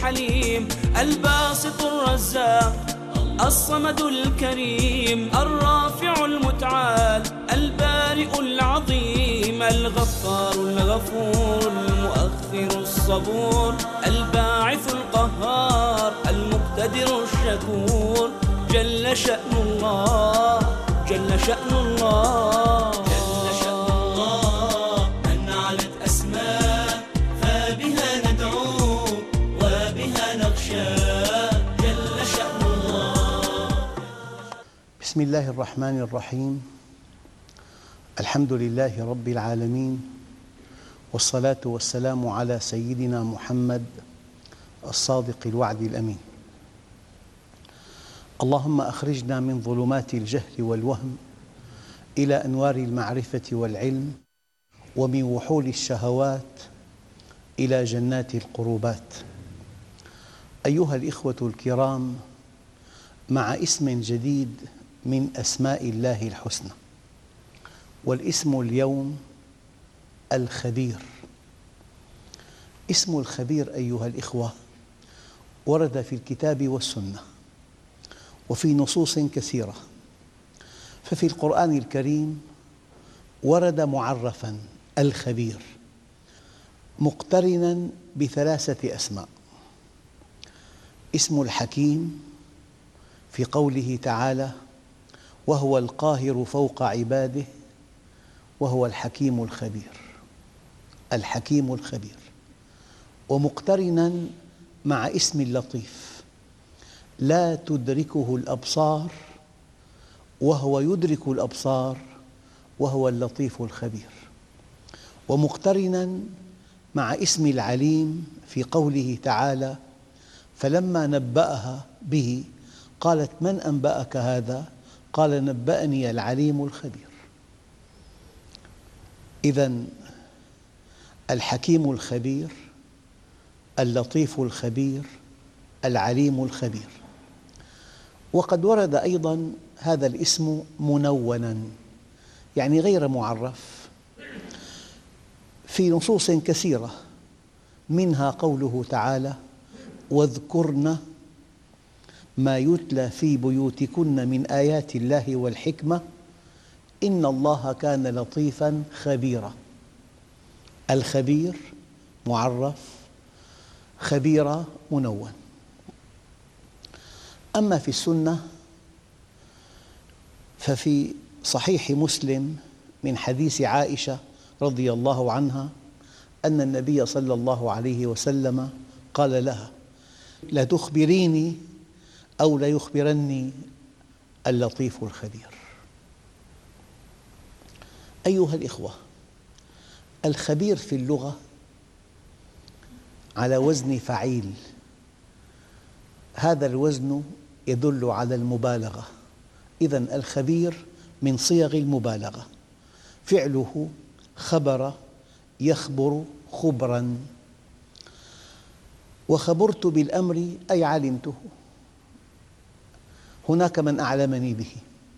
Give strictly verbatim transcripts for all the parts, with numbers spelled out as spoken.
الحليم الباسط الرزاق الصمد الكريم الرافع المتعال البارئ العظيم الغفار الغفور المؤخر الصبور الباعث القهار المقتدر الشكور جل شأن الله جل شأن الله جل شأن الله من علت أسماء فبها ندعو وبها نخشى جل شأن الله. بسم الله الرحمن الرحيم. الحمد لله رب العالمين، والصلاة والسلام على سيدنا محمد الصادق الوعد الأمين. اللهم أخرجنا من ظلمات الجهل والوهم إلى أنوار المعرفة والعلم، ومن وحول الشهوات إلى جنات القربات. أيها الإخوة الكرام، مع اسم جديد من أسماء الله الحسنى، والاسم اليوم الخبير. اسم الخبير أيها الإخوة ورد في الكتاب والسنة وفي نصوص كثيرة. ففي القرآن الكريم ورد معرفاً الخبير مقترناً بثلاثة أسماء: اسم الحكيم في قوله تعالى: وهو القاهر فوق عباده وهو الحكيم الخبير، الحكيم الخبير. ومقترناً مع اسم اللطيف: لا تدركه الأبصار وهو يدرك الأبصار وهو اللطيف الخبير. ومقترناً مع اسم العليم في قوله تعالى: فلما نبأها به قالت من أنبأك هذا؟ قال نبأني العليم الخبير. إذن الحكيم الخبير، اللطيف الخبير، العليم الخبير. وقد ورد أيضاً هذا الاسم منوناً، يعني غير معرف، في نصوص كثيرة، منها قوله تعالى: واذكرن ما يتلى في بيوتكن من آيات الله والحكمة إن الله كان لطيفاً خبيراً. الخبير معرف، خبيرة منون. أما في السنة ففي صحيح مسلم من حديث عائشة رضي الله عنها أن النبي صلى الله عليه وسلم قال لها: لا تخبريني أو لا يخبرني اللطيف الخبير. أيها الإخوة، الخبير في اللغة على وزن فعيل. هذا الوزن يدل على المبالغة. إذن الخبير من صيغ المبالغة، فعله خبر يخبر خبراً. وخبرت بالأمر أي علمته، هناك من أعلمني به.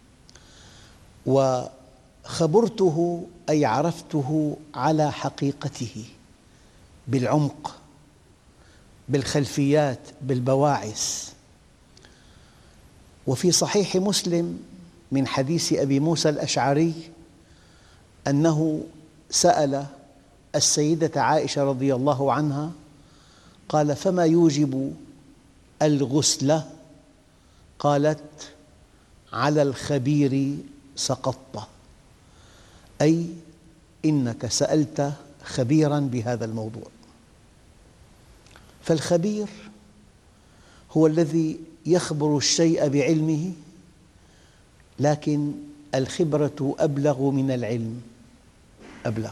وخبرته أي عرفته على حقيقته، بالعمق، بالخلفيات، بالبواعث. وفي صحيح مسلم من حديث أبي موسى الأشعري أنه سأل السيدة عائشة رضي الله عنها قال: فما يوجب الغسل؟ قالت: على الخبير سقطت، أي إنك سألت خبيراً بهذا الموضوع. فالخبير هو الذي يخبر الشيء بعلمه، لكن الخبرة أبلغ من العلم، أبلغ،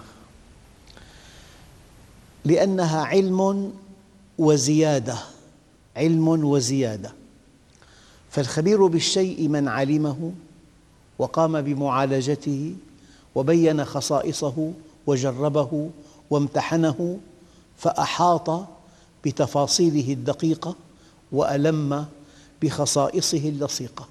لأنها علم وزيادة، علم وزيادة. فالخبير بالشيء من علمه وقام بمعالجته وبين خصائصه وجربه وامتحنه، فأحاط بتفاصيله الدقيقة وألم بخصائصه اللصيقة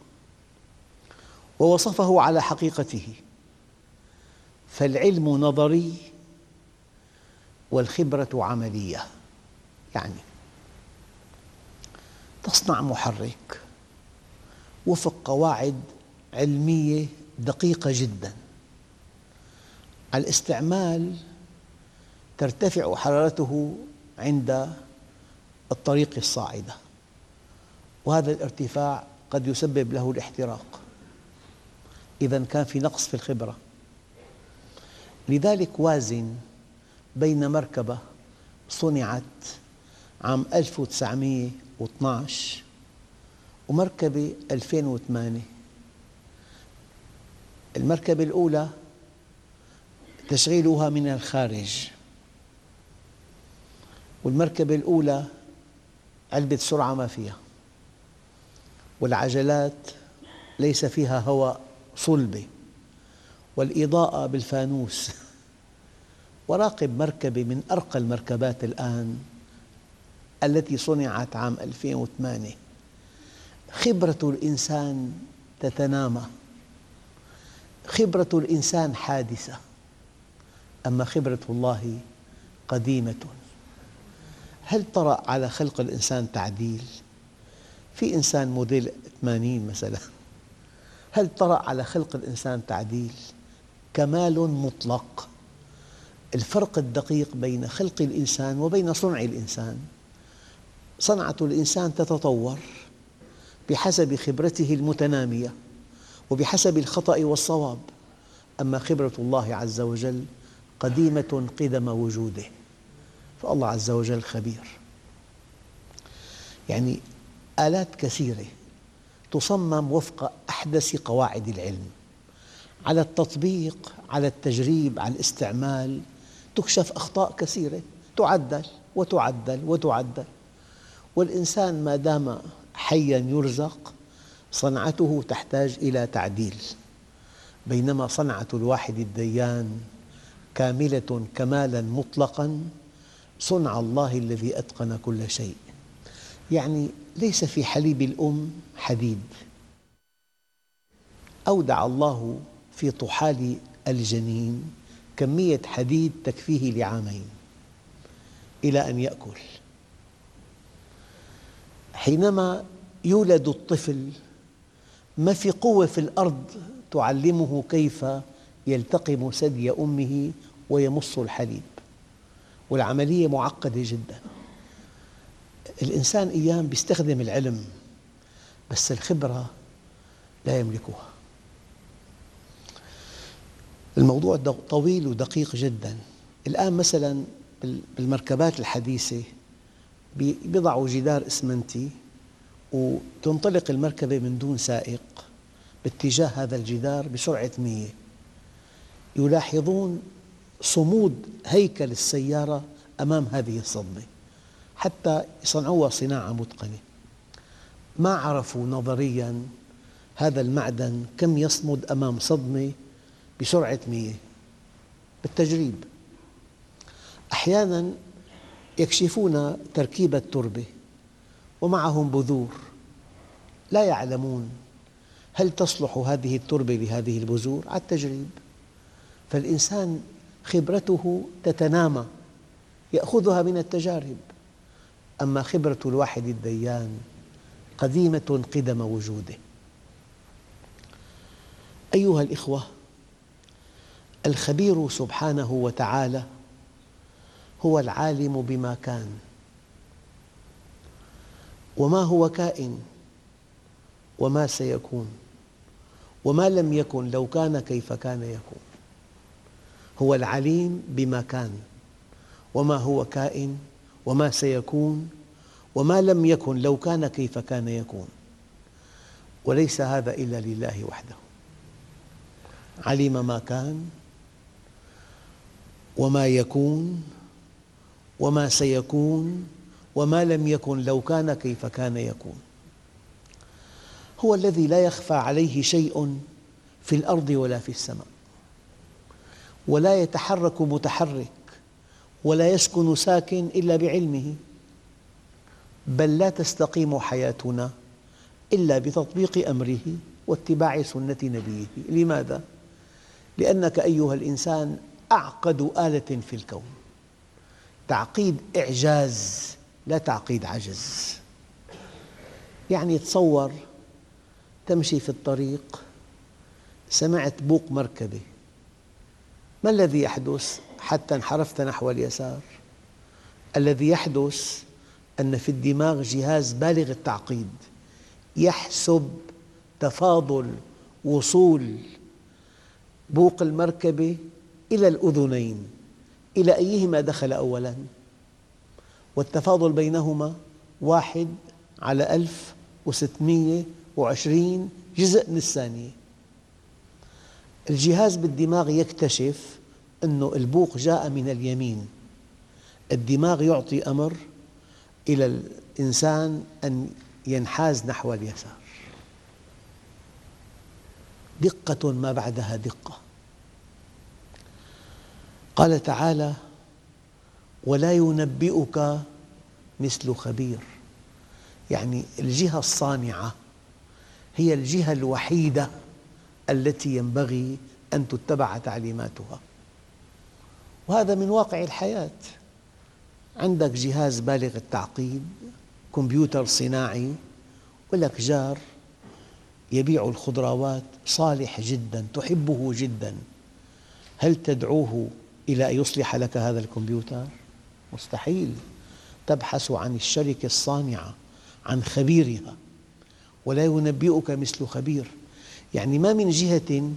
ووصفه على حقيقته. فالعلم نظري والخبرة عملية. يعني تصنع محرك وفق قواعد علمية دقيقة جداً. على الاستعمال ترتفع حرارته عند الطريق الصاعدة، وهذا الارتفاع قد يسبب له الاحتراق إذا كان في نقص في الخبرة. لذلك وازن بين مركبة صنعت عام ألف وتسعمئة واثني عشر ومركبة ألفين وثمانية. المركبة الأولى تشغيلها من الخارج، والمركبة الأولى علبة سرعة ما فيها، والعجلات ليس فيها هواء صلبة، والإضاءة بالفانوس. وراقب مركبة من أرقى المركبات الآن التي صنعت عام ألفين وثمانية، خبرة الإنسان تتنامى، خبرة الإنسان حادثة، أما خبرة الله قديمة. هل طرأ على خلق الإنسان تعديل؟ في إنسان موديل ثمانين مثلا، هل طرأ على خلق الإنسان تعديل؟ كمال مطلق. الفرق الدقيق بين خلق الإنسان وبين صنع الإنسان، صنعة الإنسان تتطور بحسب خبرته المتنامية وبحسب الخطأ والصواب، أما خبرة الله عز وجل قديمة قدم وجوده، فالله عز وجل خبير. يعني آلات كثيرة تصمم وفق أحدث قواعد العلم، على التطبيق، على التجريب، على الاستعمال تكشف أخطاء كثيرة، تعدل وتعدل وتعدل. والإنسان ما دام حياً يرزق صنعته تحتاج إلى تعديل، بينما صنعة الواحد الديان كاملة كمالاً مطلقاً، صنع الله الذي أتقن كل شيء. يعني ليس في حليب الأم حديد، أودع الله في طحال الجنين كمية حديد تكفيه لعامين إلى أن يأكل. حينما يولد الطفل ما في قوة في الأرض تعلمه كيف يلتقم ثدي أمه ويمص الحليب، والعملية معقدة جدا. الإنسان أيام يستخدم العلم بس الخبرة لا يملكها. الموضوع طويل ودقيق جدا. الآن مثلا بالمركبات الحديثة بيضعوا جدار إسمنتي وتنطلق المركبة من دون سائق باتجاه هذا الجدار بسرعة مئة. يلاحظون صمود هيكل السيارة أمام هذه الصدمة حتى يصنعوها صناعة متقنة. ما عرفوا نظرياً هذا المعدن كم يصمد أمام صدمة بسرعة مئة بالتجريب. أحياناً يكشفون تركيب التربة ومعهم بذور، لا يعلمون هل تصلح هذه التربة لهذه البذور على التجريب. فالإنسان خبرته تتنامى، يأخذها من التجارب، أما خبرة الواحد الديان قديمة قدم وجوده. أيها الإخوة، الخبير سبحانه وتعالى هو العالم بما كان وما هو كائن وما سيكون وما لم يكن لو كان كيف كان يكون. هو العليم بما كان وما هو كائن وما سيكون وما لم يكن لو كان كيف كان يكون، وليس هذا إلا لله وحده. علم ما كان وما يكون وما سيكون وما لم يكن لو كان كيف كان يكون. هو الذي لا يخفى عليه شيء في الأرض ولا في السماء، ولا يتحرك متحرك ولا يسكن ساكن إلا بعلمه، بل لا تستقيم حياتنا إلا بتطبيق أمره واتباع سنة نبيه. لماذا؟ لأنك أيها الإنسان أعقد آلة في الكون، تعقيد إعجاز لا تعقيد عجز. يعني تصور تمشي في الطريق، سمعت بوق مركبة، ما الذي يحدث حتى انحرفت نحو اليسار؟ الذي يحدث أن في الدماغ جهاز بالغ التعقيد يحسب تفاضل وصول بوق المركبة إلى الأذنين، إلى أيهما دخل أولاً، والتفاضل بينهما واحد على ألف وستمئة وعشرين جزء من الثانية. الجهاز بالدماغ يكتشف أن البوق جاء من اليمين، الدماغ يعطي أمر إلى الإنسان أن ينحاز نحو اليسار. دقة ما بعدها دقة. قال تعالى: ولا ينبئك مثل خبير. يعني الجهة الصانعة هي الجهة الوحيدة التي ينبغي أن تتبع تعليماتها، وهذا من واقع الحياة. عندك جهاز بالغ التعقيد، كمبيوتر صناعي، ولك جار يبيع الخضروات صالح جدا تحبه جدا، هل تدعوه إلى أن يصلح لك هذا الكمبيوتر؟ مستحيل. تبحث عن الشركة الصانعة، عن خبيرها. ولا ينبئك مثل خبير، يعني ما من جهة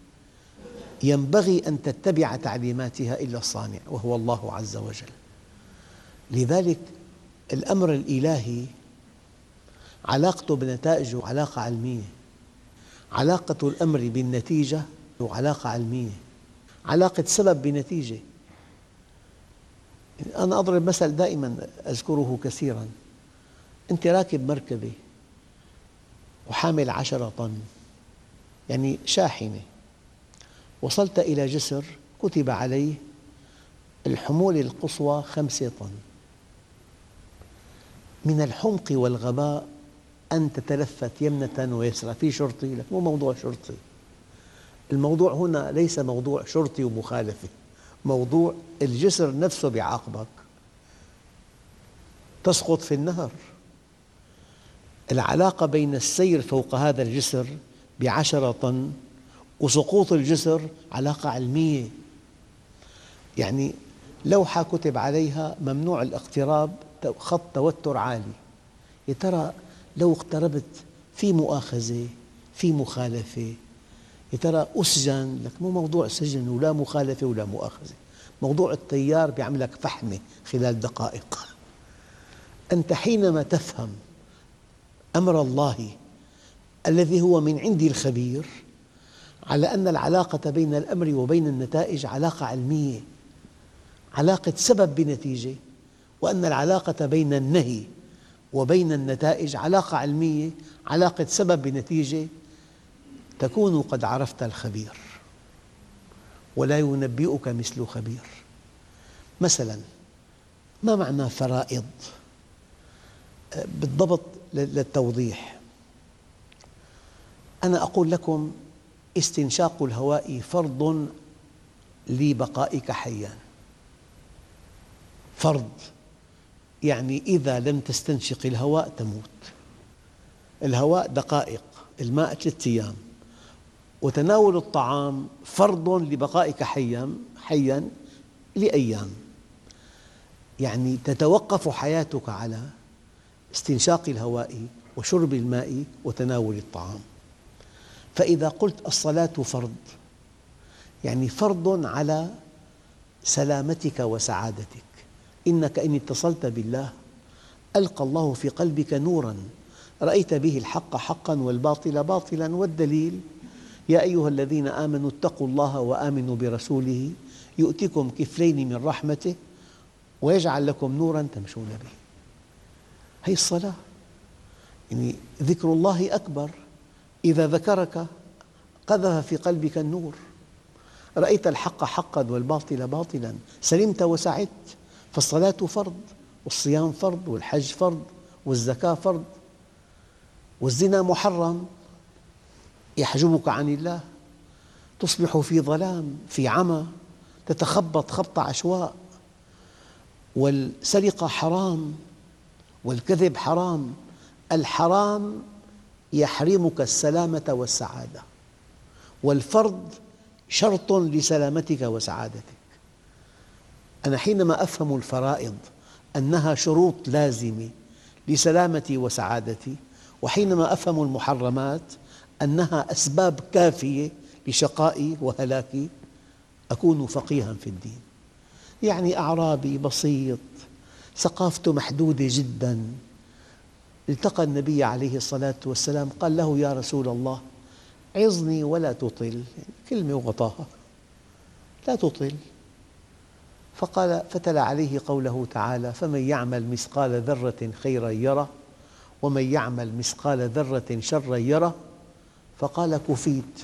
ينبغي أن تتبع تعليماتها إلا الصانع، وهو الله عز وجل. لذلك الأمر الإلهي علاقته بنتائجه علاقة علمية، علاقة الأمر بالنتيجة علاقة علمية، علاقة سبب بنتيجة. أنا أضرب مثل دائما أذكره كثيرا. أنت راكب مركبة وحامل عشرة طن، يعني شاحنة، وصلت إلى جسر كتب عليه الحمولة القصوى خمسة طن. من الحمق والغباء أن تتلفت يمنة ويسرى. في شرطي؟ لك مو موضوع شرطي، الموضوع هنا ليس موضوع شرطي ومخالفة، موضوع الجسر نفسه بيعاقبك، تسقط في النهر. العلاقة بين السير فوق هذا الجسر بعشرة طن وسقوط الجسر علاقة علمية. يعني لوحة كتب عليها ممنوع الاقتراب، خط توتر عالي. يا ترى لو اقتربت في مؤاخذة، في مخالفة، يا ترى أسجن؟ لك مو موضوع سجن ولا مخالفة ولا مؤاخذة، موضوع التيار بيعملك فحمة خلال دقائق. أنت حينما تفهم أمر الله الذي هو من عند الخبير على أن العلاقة بين الأمر وبين النتائج علاقة علمية، علاقة سبب بنتيجة، وأن العلاقة بين النهي وبين النتائج علاقة علمية، علاقة سبب بنتيجة، تكون قد عرفت الخبير. ولا ينبئك مثل خبير. مثلا ما معنى فرائض؟ بالضبط للتوضيح، أنا أقول لكم استنشاق الهواء فرض لبقائك حياً. فرض، يعني إذا لم تستنشق الهواء تموت. الهواء دقائق، الماء ثلاثة أيام، وتناول الطعام فرض لبقائك حياً حياً لأيام. يعني تتوقف حياتك على استنشاق الهواء وشرب الماء وتناول الطعام. فإذا قلت الصلاة فرض، يعني فرض على سلامتك وسعادتك. إنك إن اتصلت بالله ألقى الله في قلبك نوراً رأيت به الحق حقاً والباطل باطلاً. والدليل: يا أيها الذين آمنوا اتقوا الله وآمنوا برسوله يؤتكم كفلين من رحمته ويجعل لكم نوراً تمشون به. هذه الصلاة، يعني ذكر الله أكبر. إذا ذكرك قذف في قلبك النور، رأيت الحق حقاً والباطل باطلاً، سلمت وسعدت. فالصلاة فرض، والصيام فرض، والحج فرض، والزكاة فرض. والزنا محرم يحجبك عن الله، تصبح في ظلام، في عمى، تتخبط خبط عشواء. والسرقة حرام، والكذب حرام، الحرام يحرمك السلامة والسعادة، والفرض شرط لسلامتك وسعادتك. أنا حينما أفهم الفرائض أنها شروط لازمة لسلامتي وسعادتي، وحينما أفهم المحرمات أنها أسباب كافية لشقائي وهلاكي، أكون فقيها في الدين. يعني أعرابي بسيط ثقافته محدودة جدا التقى النبي عليه الصلاة والسلام، قال له: يا رسول الله، عظني ولا تطل، يعني كلمة وغطاها، لا تطل. فقال فتلا عليه قوله تعالى: فمن يعمل مثقال ذرة خيرا يره ومن يعمل مثقال ذرة شرا يره. فقال: كفيت.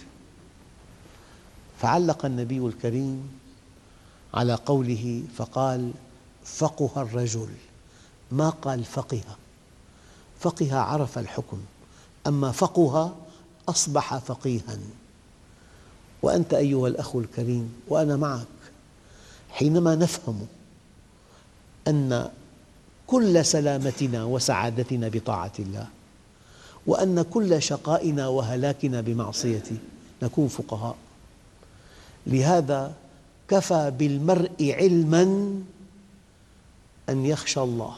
فعلق النبي الكريم على قوله فقال: فقه الرجل، ما قال فقه. فقه عرف الحكم، أما فقه أصبح فقيها. وأنت أيها الأخ الكريم وأنا معك، حينما نفهم أن كل سلامتنا وسعادتنا بطاعة الله، وأن كل شقائنا وهلاكنا بمعصيته، نكون فقهاء. لهذا كفى بالمرء علماً أن يخشى الله،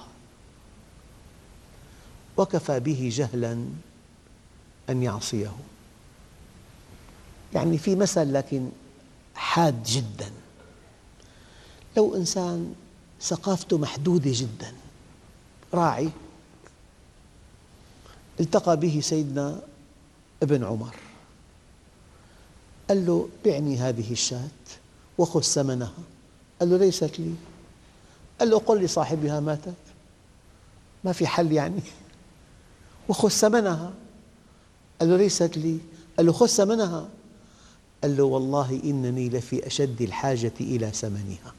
وكفى به جهلاً أن يعصيه. يعني في مثل لكن حاد جداً. لو إنسان ثقافته محدودة جداً، راعي، التقى به سيدنا ابن عمر، قال له: بعني هذه الشاة وخذ ثمنها. قال له: ليست لي. قال له: قل لصاحبها ماتت. ما في حل يعني؟ وخذ ثمنها. قال له: ليست لي. قال له: خذ ثمنها. قال له: والله إنني لفي أشد الحاجة إلى ثمنها،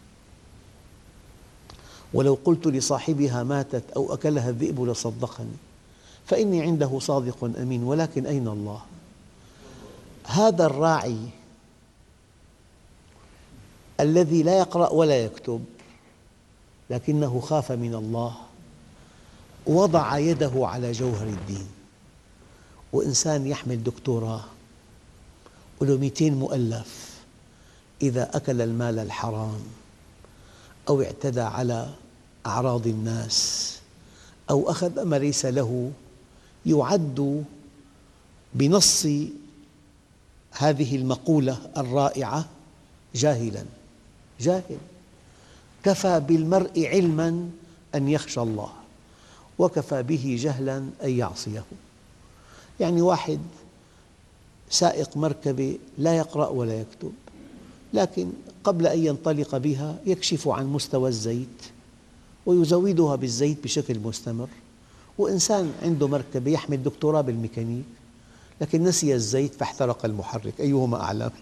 ولو قلت لصاحبها ماتت أو أكلها الذئب لصدقني، فإني عنده صادق أمين، ولكن أين الله؟ هذا الراعي الذي لا يقرأ ولا يكتب لكنه خاف من الله، وضع يده على جوهر الدين. وإنسان يحمل دكتوراه وله مئتين مؤلف، إذا أكل المال الحرام أو اعتدى على أعراض الناس أو أخذ ما ليس له، يعد بنص هذه المقولة الرائعة جاهلاً. جاهل. كفى بالمرء علماً أن يخشى الله، وكفى به جهلاً أن يعصيه. يعني واحد سائق مركبة لا يقرأ ولا يكتب، لكن قبل أن ينطلق بها يكشف عن مستوى الزيت ويزودها بالزيت بشكل مستمر. وإنسان عنده مركبة يحمل دكتوراه بالميكانيك لكن نسي الزيت فاحترق المحرك، أيهما أعلم؟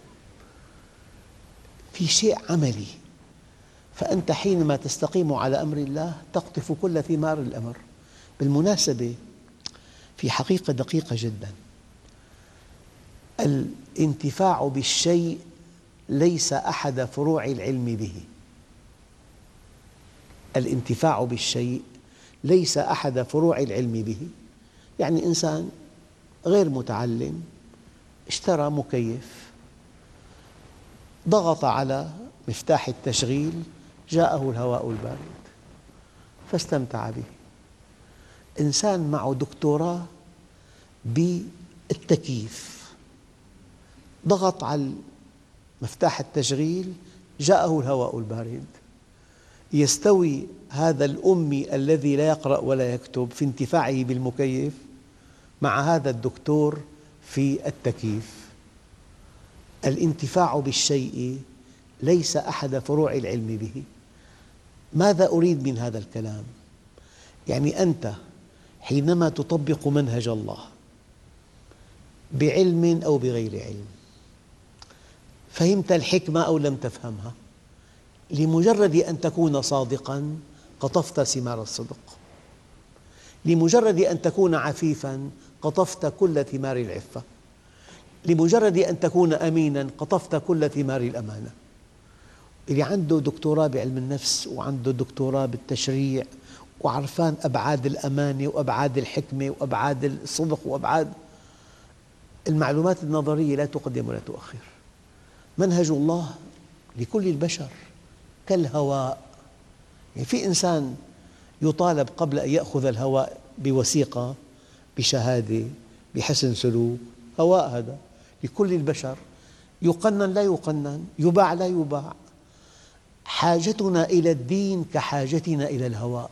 في شيء عملي. فأنت حينما تستقيم على أمر الله تقطف كل ثمار الأمر. بالمناسبة في حقيقة دقيقة جدا، الانتفاع بالشيء ليس أحد فروع العلم به. الانتفاع بالشيء ليس أحد فروع العلم به. يعني إنسان غير متعلم اشترى مكيف، ضغط على مفتاح التشغيل جاءه الهواء البارد فاستمتع به. إنسان معه دكتوراه بالتكييف، ضغط على مفتاح التشغيل جاءه الهواء البارد. يستوي هذا الأمي الذي لا يقرأ ولا يكتب في انتفاعه بالمكيف مع هذا الدكتور في التكييف؟ الانتفاع بالشيء ليس أحد فروع العلم به. ماذا أريد من هذا الكلام؟ يعني أنت حينما تطبق منهج الله بعلم أو بغير علم، فهمت الحكمة أو لم تفهمها، لمجرد أن تكون صادقاً قطفت ثمار الصدق، لمجرد أن تكون عفيفاً قطفت كل ثمار العفة، لمجرد أن تكون أميناً قطفت كل ثمار الأمانة. اللي عنده دكتوراه بعلم النفس وعنده دكتوراه بالتشريع وعرفان أبعاد الأمانة وأبعاد الحكمة وأبعاد الصدق وأبعاد المعلومات النظرية، لا تقدم ولا تؤخر. منهج الله لكل البشر كالهواء. يعني في إنسان يطالب قبل أن يأخذ الهواء بوثيقة، بشهادة، بحسن سلوك. هواء هذا لكل البشر، يقنن لا يقنن، يباع لا يباع. حاجتنا إلى الدين كحاجتنا إلى الهواء.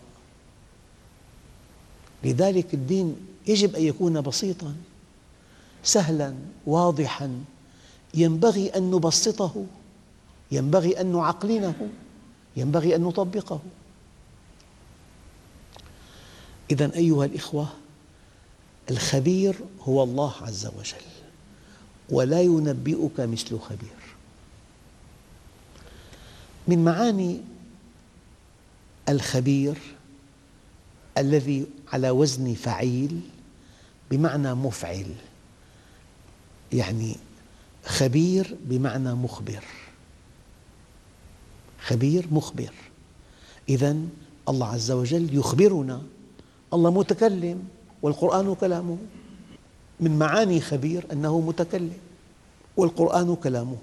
لذلك الدين يجب أن يكون بسيطاً سهلاً واضحاً، ينبغي أن نبسطه، ينبغي أن نعقلنه، ينبغي أن نطبقه. إذن أيها الإخوة، الخبير هو الله عز وجل، ولا ينبئك مثل خبير. من معاني الخبير الذي على وزن فعيل بمعنى مفعل، يعني خبير بمعنى مخبر، خبير مخبر. إذن الله عز وجل يخبرنا، الله متكلم والقرآن كلامه. من معاني خبير أنه متكلم والقرآن كلامه.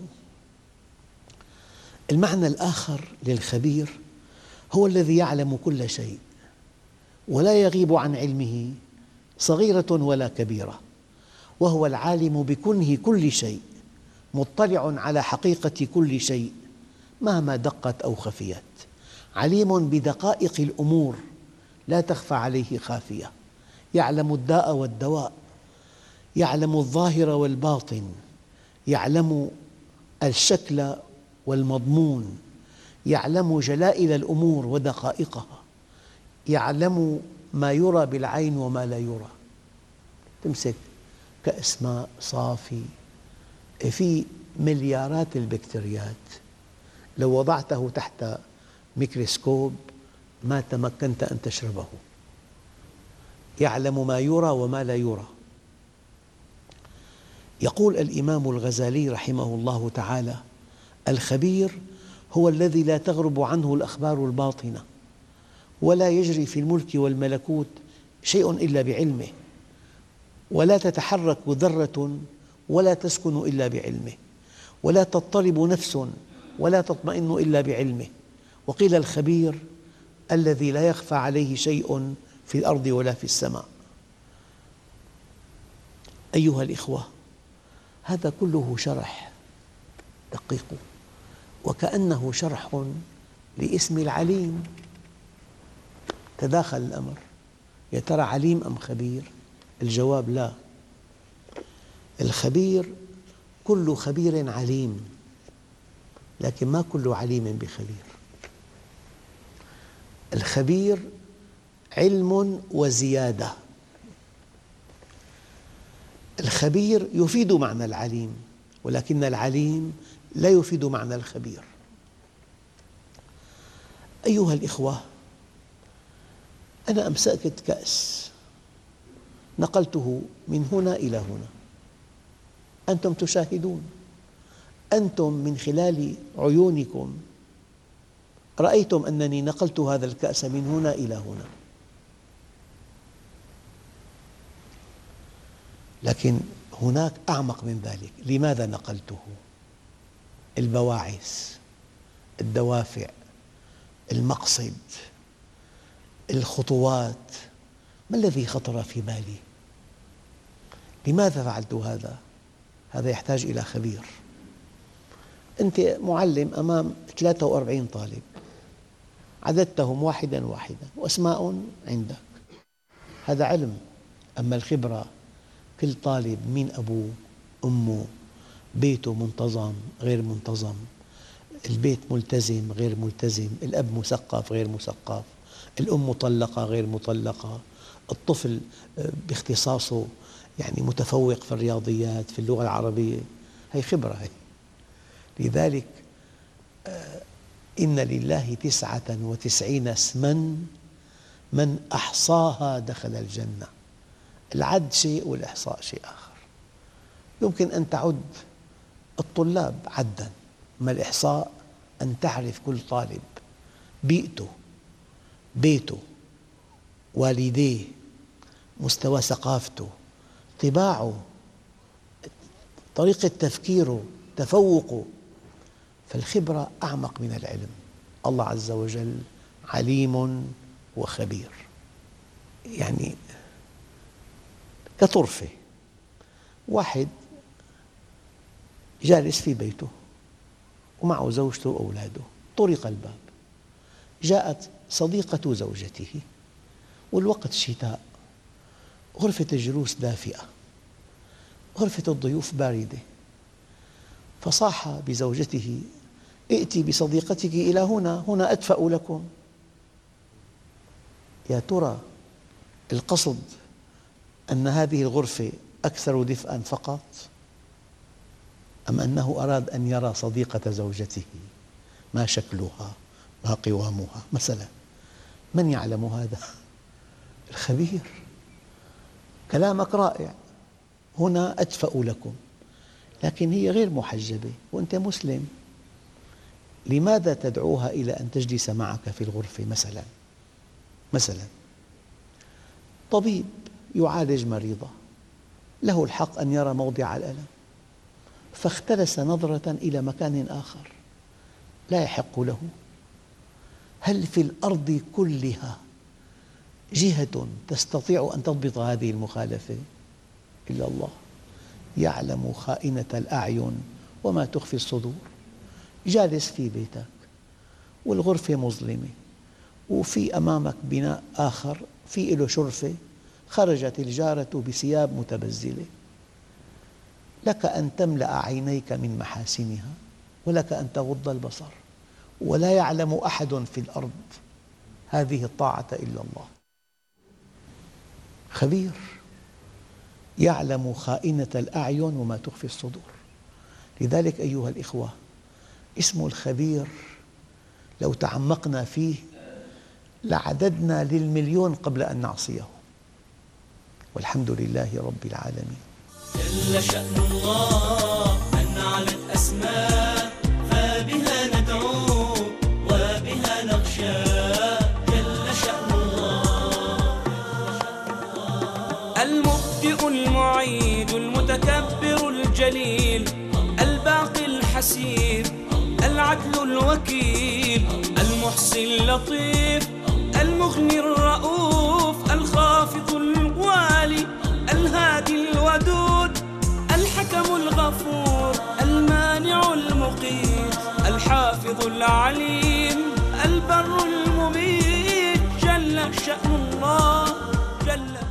المعنى الآخر للخبير هو الذي يعلم كل شيء ولا يغيب عن علمه صغيرة ولا كبيرة، وهو العالم بكنه كل شيء، مطلع على حقيقة كل شيء مهما دقت أو خفيت، عليم بدقائق الأمور لا تخفى عليه خافية، يعلم الداء والدواء، يعلم الظاهر والباطن، يعلم الشكل والمضمون، يعلم جلائل الأمور ودقائقها، يعلم ما يرى بالعين وما لا يرى. تمسك كأس ماء صافي في مليارات البكتيريات، لو وضعته تحت ميكروسكوب ما تمكنت أن تشربه. يعلم ما يرى وما لا يرى. يقول الإمام الغزالي رحمه الله تعالى: الخبير هو الذي لا تغرب عنه الأخبار الباطنة، ولا يجري في الملك والملكوت شيء إلا بعلمه، ولا تتحرك ذرة ولا تسكن إلا بعلمه، ولا تضطرب نفس ولا تطمئن إلا بعلمه. وقيل الخبير الذي لا يخفى عليه شيء في الأرض ولا في السماء. أيها الإخوة، هذا كله شرح دقيق، وكأنه شرح لاسم العليم. تداخل الأمر، يا ترى عليم أم خبير؟ الجواب لا. الخبير كل خبير عليم، لكن ما كل عليم بخبير. الخبير علم وزيادة. الخبير يفيد معنى العليم، ولكن العليم لا يفيد معنى الخبير. أيها الإخوة، أنا أمسكت كأس نقلته من هنا إلى هنا، أنتم تشاهدون، أنتم من خلال عيونكم رأيتم أنني نقلت هذا الكأس من هنا إلى هنا، لكن هناك أعمق من ذلك. لماذا نقلته؟ البواعث، الدوافع، المقصد، الخطوات، ما الذي خطر في بالي؟ لماذا فعلت هذا؟ هذا يحتاج إلى خبير. أنت معلم أمام ثلاثة وأربعين طالب، عددتهم واحداً واحداً وأسماء عندك، هذا علم. أما الخبرة، كل طالب مين أبوه، أمه، بيته منتظم غير منتظم، البيت ملتزم غير ملتزم، الأب مثقف غير مثقف، الأم مطلقة غير مطلقة، الطفل باختصاصه يعني متفوق في الرياضيات، في اللغة العربية. هي خبرة هي. لذلك إن لله تسعة وتسعين اسماً من أحصاها دخل الجنة. العد شيء والإحصاء شيء آخر. يمكن أن تعد الطلاب عداً، أما الإحصاء أن تعرف كل طالب، بيئته، بيته، والديه، مستوى ثقافته، طباعه، طريقة تفكيره، تفوقه. فالخبرة أعمق من العلم. الله عز وجل عليم وخبير. يعني كطرفة، واحد جالس في بيته ومعه زوجته وأولاده، طرق الباب، جاءت صديقة زوجته والوقت شتاء، غرفة الجلوس دافئة، غرفة الضيوف باردة، فصاح بزوجته: ائتي بصديقتك إلى هنا، هنا أدفأ لكم. يا ترى القصد أن هذه الغرفة أكثر دفئاً فقط، أم أنه أراد أن يرى صديقة زوجته ما شكلها ما قوامها مثلاً؟ من يعلم هذا؟ الخبير. كلامك رائع، هنا أدفأ لكم، لكن هي غير محجبة وأنت مسلم، لماذا تدعوها إلى أن تجلس معك في الغرفة مثلاً؟ مثلاً طبيب يعالج مريضة، له الحق أن يرى موضع الألم، فاختلس نظرة إلى مكان آخر لا يحق له. هل في الأرض كلها جهة تستطيع أن تضبط هذه المخالفة؟ إلا الله. يعلم خائنة الأعين وما تخفي الصدور. جالس في بيتك والغرفة مظلمة وفي أمامك بناء آخر في له شرفة، خرجت الجارة بثياب متبذلة، لك أن تملأ عينيك من محاسنها ولك أن تغض البصر، ولا يعلم أحد في الأرض هذه الطاعة إلا الله. خبير، يعلم خائنة الأعين وما تخفي الصدور. لذلك أيها الإخوة، اسم الخبير لو تعمقنا فيه لعددنا للمليون قبل أن نعصيه، والحمد لله رب العالمين. جل شأن الله أن علت أسماء، فبها ندعو وبها نخشى. جل شأن الله المبدئ المعيد المتكبر الجليل، الباقي الحسيب، العدل الوكيل، المحصي اللطيف، المغني الرؤوف، الخافض الوالي، الهادي الودود، الحكم الغفور، المانع المقيت، الحافظ العليم، البر المميت. جل شأن الله، جل